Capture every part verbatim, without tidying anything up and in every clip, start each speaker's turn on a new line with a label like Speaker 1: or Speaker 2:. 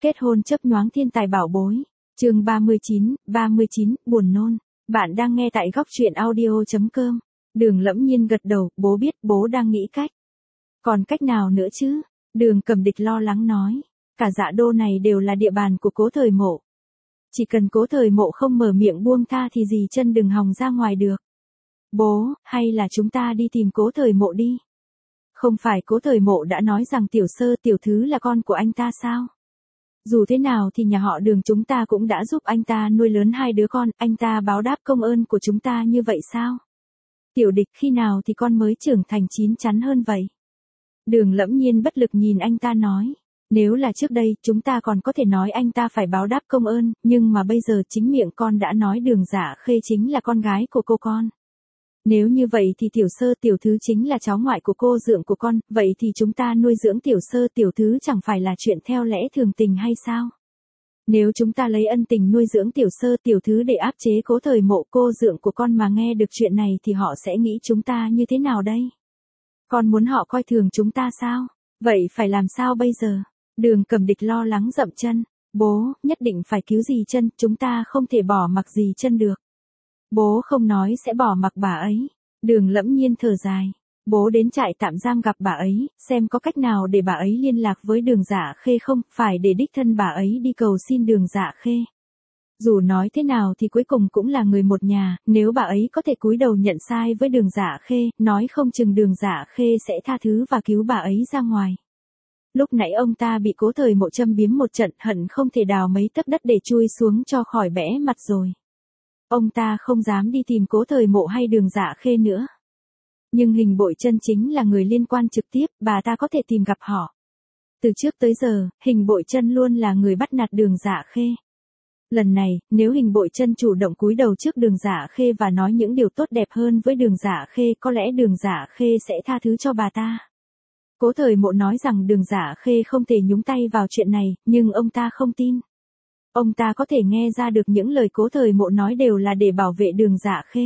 Speaker 1: Kết hôn chớp nhoáng thiên tài bảo bối. Chương ba mươi chín, ba mươi chín, buồn nôn. Bạn đang nghe tại góc truyện audio chấm com. Đường Lẫm Nhiên gật đầu, bố biết, bố đang nghĩ cách. Còn cách nào nữa chứ? Đường Cầm Địch lo lắng nói. Cả Dạ Đô này đều là địa bàn của Cố Thời Mộ. Chỉ cần Cố Thời Mộ không mở miệng buông tha thì gì chân đừng hòng ra ngoài được. Bố, hay là chúng ta đi tìm Cố Thời Mộ đi? Không phải Cố Thời Mộ đã nói rằng Tiểu Sơ tiểu thứ là con của anh ta sao? Dù thế nào thì nhà họ Đường chúng ta cũng đã giúp anh ta nuôi lớn hai đứa con, anh ta báo đáp công ơn của chúng ta như vậy sao? Tiểu Địch, khi nào thì con mới trưởng thành chín chắn hơn vậy? Đường Lẫm Nhiên bất lực nhìn anh ta nói. Nếu là trước đây, chúng ta còn có thể nói anh ta phải báo đáp công ơn, nhưng mà bây giờ chính miệng con đã nói Đường Dạ Khê chính là con gái của cô con. Nếu như vậy thì Tiểu Sơ tiểu thứ chính là cháu ngoại của cô dượng của con, vậy thì chúng ta nuôi dưỡng Tiểu Sơ tiểu thứ chẳng phải là chuyện theo lẽ thường tình hay sao? Nếu chúng ta lấy ân tình nuôi dưỡng Tiểu Sơ tiểu thứ để áp chế Cố Thời Mộ, cô dượng của con mà nghe được chuyện này thì họ sẽ nghĩ chúng ta như thế nào đây? Con muốn họ coi thường chúng ta sao? Vậy phải làm sao bây giờ? Đường Cầm Địch lo lắng dậm chân. Bố, nhất định phải cứu dì chân, chúng ta không thể bỏ mặc dì chân được. Bố không nói sẽ bỏ mặc bà ấy. Đường Lẫm Nhiên thở dài. Bố đến trại tạm giam gặp bà ấy, xem có cách nào để bà ấy liên lạc với Đường Dạ Khê không, phải để đích thân bà ấy đi cầu xin Đường Dạ Khê. Dù nói thế nào thì cuối cùng cũng là người một nhà, nếu bà ấy có thể cúi đầu nhận sai với Đường Dạ Khê, nói không chừng Đường Dạ Khê sẽ tha thứ và cứu bà ấy ra ngoài. Lúc nãy ông ta bị Cố Thời Mộ châm biếm một trận, hận không thể đào mấy tấc đất để chui xuống cho khỏi bẽ mặt rồi. Ông ta không dám đi tìm Cố Thời Mộ hay Đường Dạ Khê nữa. Nhưng Hình Bội Chân chính là người liên quan trực tiếp, bà ta có thể tìm gặp họ. Từ trước tới giờ, Hình Bội Chân luôn là người bắt nạt Đường Dạ Khê. Lần này, nếu Hình Bội Chân chủ động cúi đầu trước Đường Dạ Khê và nói những điều tốt đẹp hơn với Đường Dạ Khê, có lẽ Đường Dạ Khê sẽ tha thứ cho bà ta. Cố Thời Mộ nói rằng Đường Dạ Khê không thể nhúng tay vào chuyện này, nhưng ông ta không tin. Ông ta có thể nghe ra được những lời Cố Thời Mộ nói đều là để bảo vệ Đường Dạ Khê.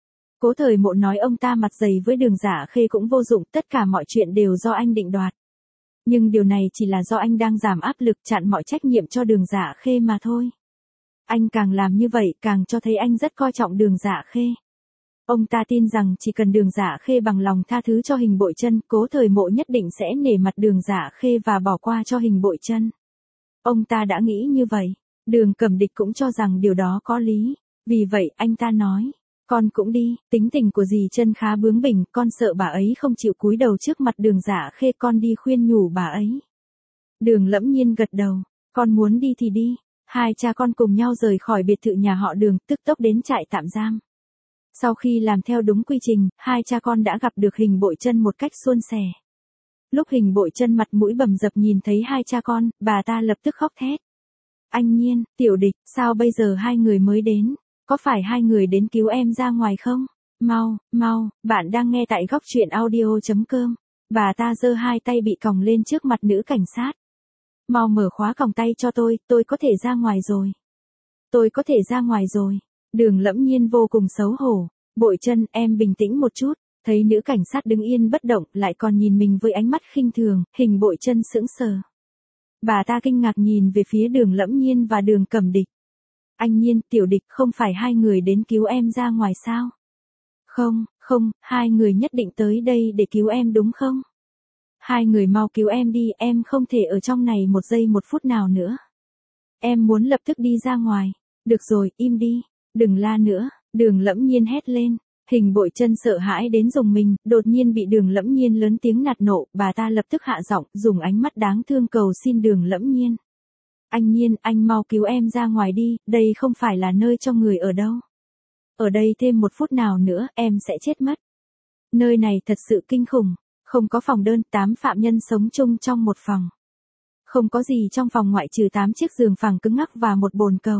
Speaker 1: Cố Thời Mộ nói ông ta mặt dày với Đường Dạ Khê cũng vô dụng, tất cả mọi chuyện đều do anh định đoạt. Nhưng điều này chỉ là do anh đang giảm áp lực chặn mọi trách nhiệm cho Đường Dạ Khê mà thôi. Anh càng làm như vậy càng cho thấy anh rất coi trọng Đường Dạ Khê. Ông ta tin rằng chỉ cần Đường Dạ Khê bằng lòng tha thứ cho Hình Bội Chân, Cố Thời Mộ nhất định sẽ nể mặt Đường Dạ Khê và bỏ qua cho Hình Bội Chân. Ông ta đã nghĩ như vậy. Đường Cầm Địch cũng cho rằng điều đó có lý. Vì vậy anh ta nói, con cũng đi, tính tình của dì Chân khá bướng bỉnh, con sợ bà ấy không chịu cúi đầu trước mặt Đường Dạ Khê, con đi khuyên nhủ bà ấy. Đường Lẫm Nhiên gật đầu, con muốn đi thì đi. Hai cha con cùng nhau rời khỏi biệt thự nhà họ Đường, tức tốc đến trại tạm giam. Sau khi làm theo đúng quy trình, hai cha con đã gặp được Hình Bội Chân một cách suôn sẻ. Lúc Hình Bội Chân mặt mũi bầm dập nhìn thấy hai cha con, bà ta lập tức khóc thét. Anh Nhiên, Tiểu Địch, sao bây giờ hai người mới đến? Có phải hai người đến cứu em ra ngoài không? Mau, mau, bạn đang nghe tại góc truyện audio chấm com. Bà ta giơ hai tay bị còng lên trước mặt nữ cảnh sát. Mau mở khóa còng tay cho tôi, tôi có thể ra ngoài rồi. Tôi có thể ra ngoài rồi. Đường Lẫm Nhiên vô cùng xấu hổ. Bội Chân, em bình tĩnh một chút. Thấy nữ cảnh sát đứng yên bất động, lại còn nhìn mình với ánh mắt khinh thường, Hình Bội Chân sững sờ. Bà ta kinh ngạc nhìn về phía Đường Lẫm Nhiên và Đường Cầm Địch. Anh Nhiên, Tiểu Địch, không phải hai người đến cứu em ra ngoài sao? Không, không, hai người nhất định tới đây để cứu em đúng không? Hai người mau cứu em đi, em không thể ở trong này một giây một phút nào nữa. Em muốn lập tức đi ra ngoài. Được rồi, im đi, đừng la nữa, Đường Lẫm Nhiên hét lên. Hình Bội Chân sợ hãi đến rùng mình, đột nhiên bị Đường Lẫm Nhiên lớn tiếng nạt nộ, bà ta lập tức hạ giọng, dùng ánh mắt đáng thương cầu xin Đường Lẫm Nhiên. Anh Nhiên, anh mau cứu em ra ngoài đi, đây không phải là nơi cho người ở đâu. Ở đây thêm một phút nào nữa, em sẽ chết mất. Nơi này thật sự kinh khủng, không có phòng đơn, tám phạm nhân sống chung trong một phòng. Không có gì trong phòng ngoại trừ tám chiếc giường phẳng cứng ngắc và một bồn cầu.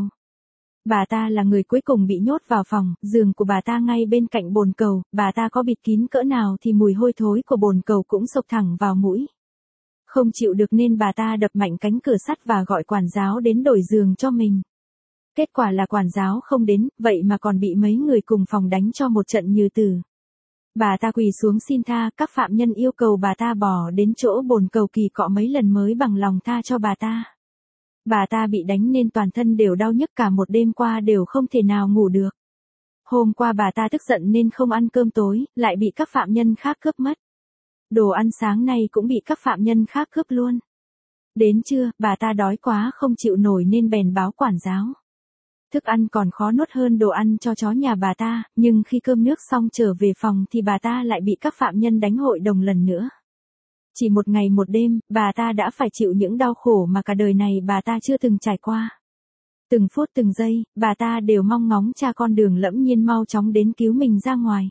Speaker 1: Bà ta là người cuối cùng bị nhốt vào phòng, giường của bà ta ngay bên cạnh bồn cầu, bà ta có bịt kín cỡ nào thì mùi hôi thối của bồn cầu cũng xộc thẳng vào mũi. Không chịu được nên bà ta đập mạnh cánh cửa sắt và gọi quản giáo đến đổi giường cho mình. Kết quả là quản giáo không đến, vậy mà còn bị mấy người cùng phòng đánh cho một trận như tử. Bà ta quỳ xuống xin tha, các phạm nhân yêu cầu bà ta bỏ đến chỗ bồn cầu kỳ cọ mấy lần mới bằng lòng tha cho bà ta. Bà ta bị đánh nên toàn thân đều đau nhức, cả một đêm qua đều không thể nào ngủ được. Hôm qua bà ta tức giận nên không ăn cơm tối, lại bị các phạm nhân khác cướp mất. Đồ ăn sáng nay cũng bị các phạm nhân khác cướp luôn. Đến trưa, bà ta đói quá không chịu nổi nên bèn báo quản giáo. Thức ăn còn khó nuốt hơn đồ ăn cho chó nhà bà ta, nhưng khi cơm nước xong trở về phòng thì bà ta lại bị các phạm nhân đánh hội đồng lần nữa. Chỉ một ngày một đêm, bà ta đã phải chịu những đau khổ mà cả đời này bà ta chưa từng trải qua. Từng phút từng giây, bà ta đều mong ngóng cha con Đường Lẫm Nhiên mau chóng đến cứu mình ra ngoài.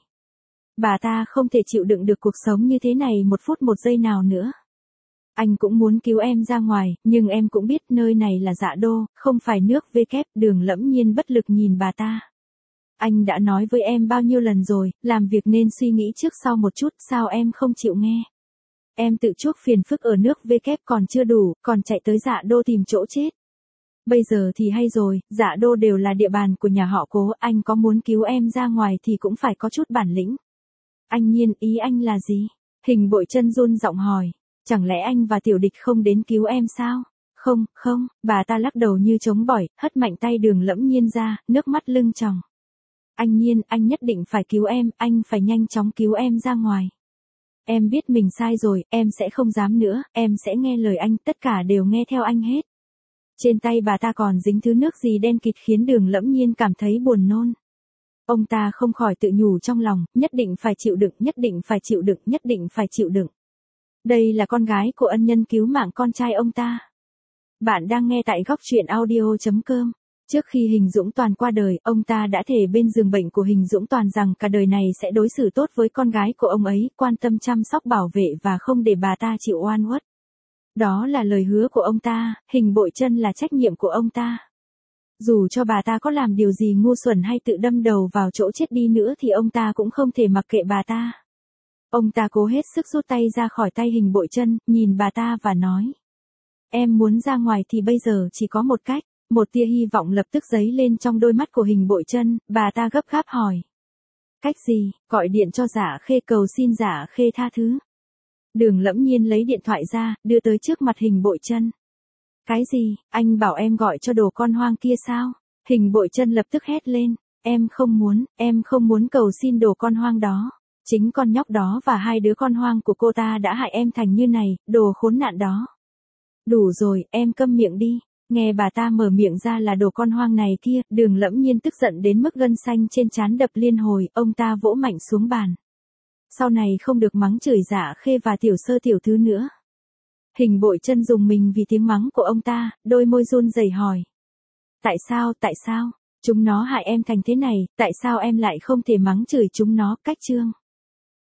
Speaker 1: Bà ta không thể chịu đựng được cuộc sống như thế này một phút một giây nào nữa. Anh cũng muốn cứu em ra ngoài, nhưng em cũng biết nơi này là Dạ Đô, không phải nước V kép. Đường Lẫm Nhiên bất lực nhìn bà ta. Anh đã nói với em bao nhiêu lần rồi, làm việc nên suy nghĩ trước sau một chút, sao em không chịu nghe? Em tự chuốc phiền phức ở nước V kép còn chưa đủ, còn chạy tới Dạ Đô tìm chỗ chết. Bây giờ thì hay rồi, Dạ Đô đều là địa bàn của nhà họ Cố, anh có muốn cứu em ra ngoài thì cũng phải có chút bản lĩnh. Anh Nhiên, ý anh là gì? Hình Bội Chân run giọng hỏi. Chẳng lẽ anh và Tiểu Địch không đến cứu em sao? Không, không, bà ta lắc đầu như chống bỏi, hất mạnh tay Đường Lẫm Nhiên ra, nước mắt lưng tròng. Anh Nhiên, anh nhất định phải cứu em, anh phải nhanh chóng cứu em ra ngoài. Em biết mình sai rồi, em sẽ không dám nữa, em sẽ nghe lời anh, tất cả đều nghe theo anh hết. Trên tay bà ta còn dính thứ nước gì đen kịt khiến Đường Lẫm Nhiên cảm thấy buồn nôn. Ông ta không khỏi tự nhủ trong lòng, nhất định phải chịu đựng, nhất định phải chịu đựng, nhất định phải chịu đựng. Đây là con gái của ân nhân cứu mạng con trai ông ta. Bạn đang nghe tại góc truyện audio chấm com. Trước khi Hình Dũng Toàn qua đời, ông ta đã thề bên giường bệnh của Hình Dũng Toàn rằng cả đời này sẽ đối xử tốt với con gái của ông ấy, quan tâm chăm sóc bảo vệ và không để bà ta chịu oan uất. Đó là lời hứa của ông ta, Hình Bội Chân là trách nhiệm của ông ta. Dù cho bà ta có làm điều gì ngu xuẩn hay tự đâm đầu vào chỗ chết đi nữa thì ông ta cũng không thể mặc kệ bà ta. Ông ta cố hết sức rút tay ra khỏi tay Hình Bội Chân, nhìn bà ta và nói. Em muốn ra ngoài thì bây giờ chỉ có một cách. Một tia hy vọng lập tức giấy lên trong đôi mắt của Hình Bội Chân, bà ta gấp gáp hỏi. Cách gì? Gọi điện cho Dạ Khê cầu xin Dạ Khê tha thứ. Đường Lẫm Nhiên lấy điện thoại ra, đưa tới trước mặt Hình Bội Chân. Cái gì? Anh bảo em gọi cho đồ con hoang kia sao? Hình Bội Chân lập tức hét lên. Em không muốn, em không muốn cầu xin đồ con hoang đó. Chính con nhóc đó và hai đứa con hoang của cô ta đã hại em thành như này, đồ khốn nạn đó. Đủ rồi, em câm miệng đi. Nghe bà ta mở miệng ra là đồ con hoang này kia, Đường Lẫm Nhiên tức giận đến mức gân xanh trên trán đập liên hồi, ông ta vỗ mạnh xuống bàn. Sau này không được mắng chửi Dạ Khê và Tiểu Sơ tiểu thư nữa. Hình Bội Chân dùng mình vì tiếng mắng của ông ta, đôi môi run rẩy hỏi. Tại sao, tại sao? Chúng nó hại em thành thế này, tại sao em lại không thể mắng chửi chúng nó? Cách chương.